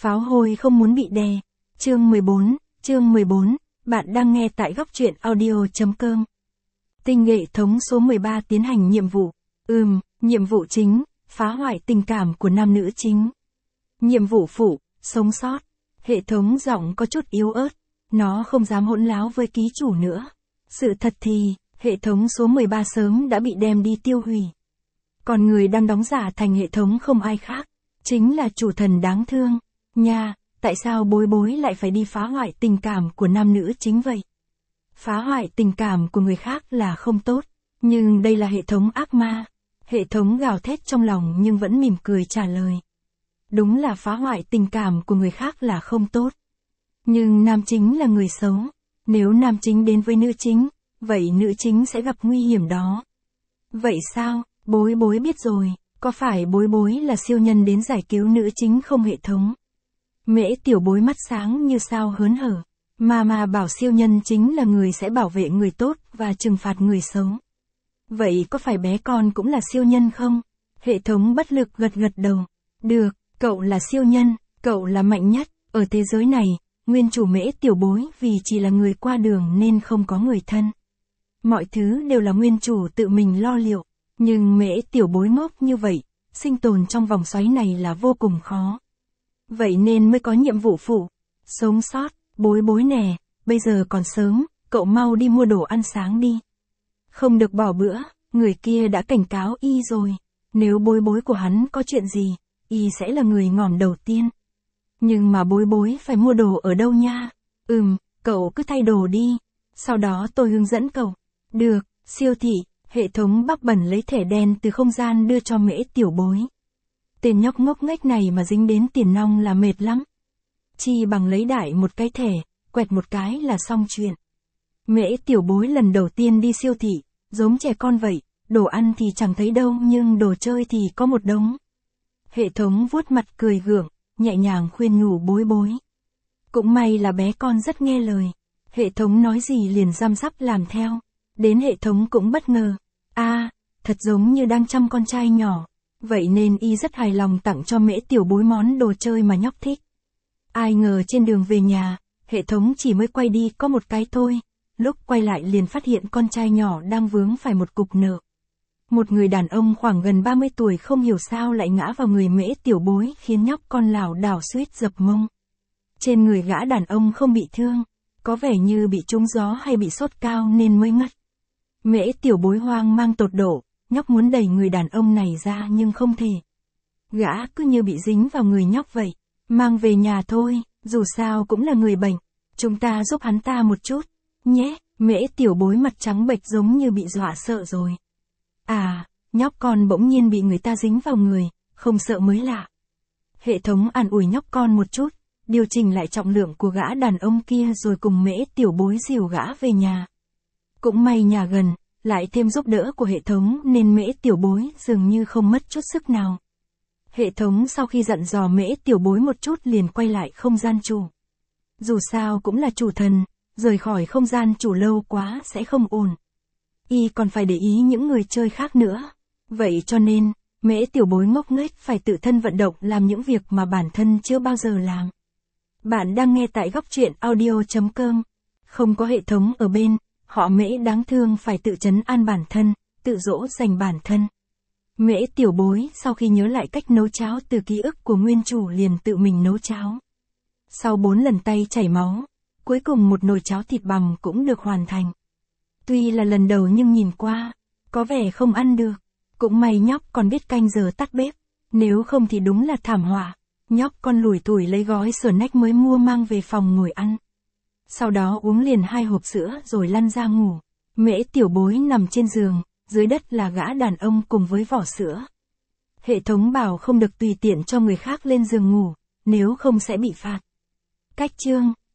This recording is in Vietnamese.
Pháo hôi không muốn bị đè. Chương 14, bạn đang nghe tại góc truyện audio.com. Tinh nghệ thống số 13 tiến hành nhiệm vụ. Nhiệm vụ chính, phá hoại tình cảm của nam nữ chính. Nhiệm vụ phụ, sống sót. Hệ thống giọng có chút yếu ớt, nó không dám hỗn láo với ký chủ nữa. Sự thật thì, hệ thống số 13 sớm đã bị đem đi tiêu hủy. Còn người đang đóng giả thành hệ thống không ai khác, chính là chủ thần đáng thương. Nha, tại sao bối bối lại phải đi phá hoại tình cảm của nam nữ chính vậy? Phá hoại tình cảm của người khác là không tốt, nhưng đây là hệ thống ác ma. Hệ thống gào thét trong lòng nhưng vẫn mỉm cười trả lời. Đúng là phá hoại tình cảm của người khác là không tốt. Nhưng nam chính là người xấu. Nếu nam chính đến với nữ chính, vậy nữ chính sẽ gặp nguy hiểm đó. Vậy sao, bối bối biết rồi, có phải bối bối là siêu nhân đến giải cứu nữ chính không hệ thống? Mễ tiểu bối mắt sáng như sao hớn hở. Mà bảo siêu nhân chính là người sẽ bảo vệ người tốt và trừng phạt người xấu. Vậy có phải bé con cũng là siêu nhân không? Hệ thống bất lực gật đầu. Được, cậu là siêu nhân, cậu là mạnh nhất, ở thế giới này, nguyên chủ mễ tiểu bối vì chỉ là người qua đường nên không có người thân. Mọi thứ đều là nguyên chủ tự mình lo liệu, nhưng mễ tiểu bối ngốc như vậy, sinh tồn trong vòng xoáy này là vô cùng khó. Vậy nên mới có nhiệm vụ phụ, sống sót. Bối bối nè, bây giờ còn sớm, cậu mau đi mua đồ ăn sáng đi. Không được bỏ bữa, người kia đã cảnh cáo y rồi. Nếu bối bối của hắn có chuyện gì, y sẽ là người ngỏm đầu tiên. Nhưng mà bối bối phải mua đồ ở đâu nha? Cậu cứ thay đồ đi. Sau đó tôi hướng dẫn cậu. Được, siêu thị, hệ thống bắc bẩn lấy thẻ đen từ không gian đưa cho mễ tiểu bối. Tên nhóc ngốc nghếch này mà dính đến tiền nong là mệt lắm. Chi bằng lấy đại một cái thẻ, quẹt một cái là xong chuyện. Mễ tiểu bối lần đầu tiên đi siêu thị, giống trẻ con vậy, đồ ăn thì chẳng thấy đâu nhưng đồ chơi thì có một đống. Hệ thống vuốt mặt cười gượng, nhẹ nhàng khuyên nhủ bối bối. Cũng may là bé con rất nghe lời. Hệ thống nói gì liền răm rắp làm theo. Đến hệ thống cũng bất ngờ. Thật giống như đang chăm con trai nhỏ. Vậy nên y rất hài lòng tặng cho mễ tiểu bối món đồ chơi mà nhóc thích. Ai ngờ trên đường về nhà, hệ thống chỉ mới quay đi có một cái thôi. Lúc quay lại liền phát hiện con trai nhỏ đang vướng phải một cục nợ. Một người đàn ông khoảng gần 30 tuổi không hiểu sao lại ngã vào người mễ tiểu bối khiến nhóc con lảo đảo suýt dập mông. Trên người gã đàn ông không bị thương, có vẻ như bị trúng gió hay bị sốt cao nên mới ngất. Mễ tiểu bối hoang mang tột độ, nhóc muốn đẩy người đàn ông này ra nhưng không thể. Gã cứ như bị dính vào người nhóc vậy. Mang về nhà thôi, dù sao cũng là người bệnh. Chúng ta giúp hắn ta một chút, nhé. Mễ tiểu bối mặt trắng bệch giống như bị dọa sợ rồi. Nhóc con bỗng nhiên bị người ta dính vào người, không sợ mới lạ. Hệ thống an ủi nhóc con một chút, điều chỉnh lại trọng lượng của gã đàn ông kia rồi cùng mễ tiểu bối dìu gã về nhà. Cũng may nhà gần, lại thêm giúp đỡ của hệ thống nên mễ tiểu bối dường như không mất chút sức nào. Hệ thống sau khi dặn dò mễ tiểu bối một chút liền quay lại không gian chủ. Dù sao cũng là chủ thần, rời khỏi không gian chủ lâu quá sẽ không ổn. Y còn phải để ý những người chơi khác nữa. Vậy cho nên, mễ tiểu bối ngốc nghếch phải tự thân vận động làm những việc mà bản thân chưa bao giờ làm. Bạn đang nghe tại góc truyện audio.com. Không có hệ thống ở bên, họ mễ đáng thương phải tự trấn an bản thân, tự dỗ dành bản thân. Mễ tiểu bối sau khi nhớ lại cách nấu cháo từ ký ức của nguyên chủ liền tự mình nấu cháo. Sau 4 lần tay chảy máu, cuối cùng một nồi cháo thịt bằm cũng được hoàn thành. Tuy là lần đầu nhưng nhìn qua, có vẻ không ăn được. Cũng may nhóc còn biết canh giờ tắt bếp, nếu không thì đúng là thảm họa. Nhóc con lủi thủi lấy gói snack mới mua mang về phòng ngồi ăn. Sau đó uống liền 2 hộp sữa rồi lăn ra ngủ. Mễ tiểu bối nằm trên giường, dưới đất là gã đàn ông cùng với vỏ sữa. Hệ thống bảo không được tùy tiện cho người khác lên giường ngủ, nếu không sẽ bị phạt. Cách chương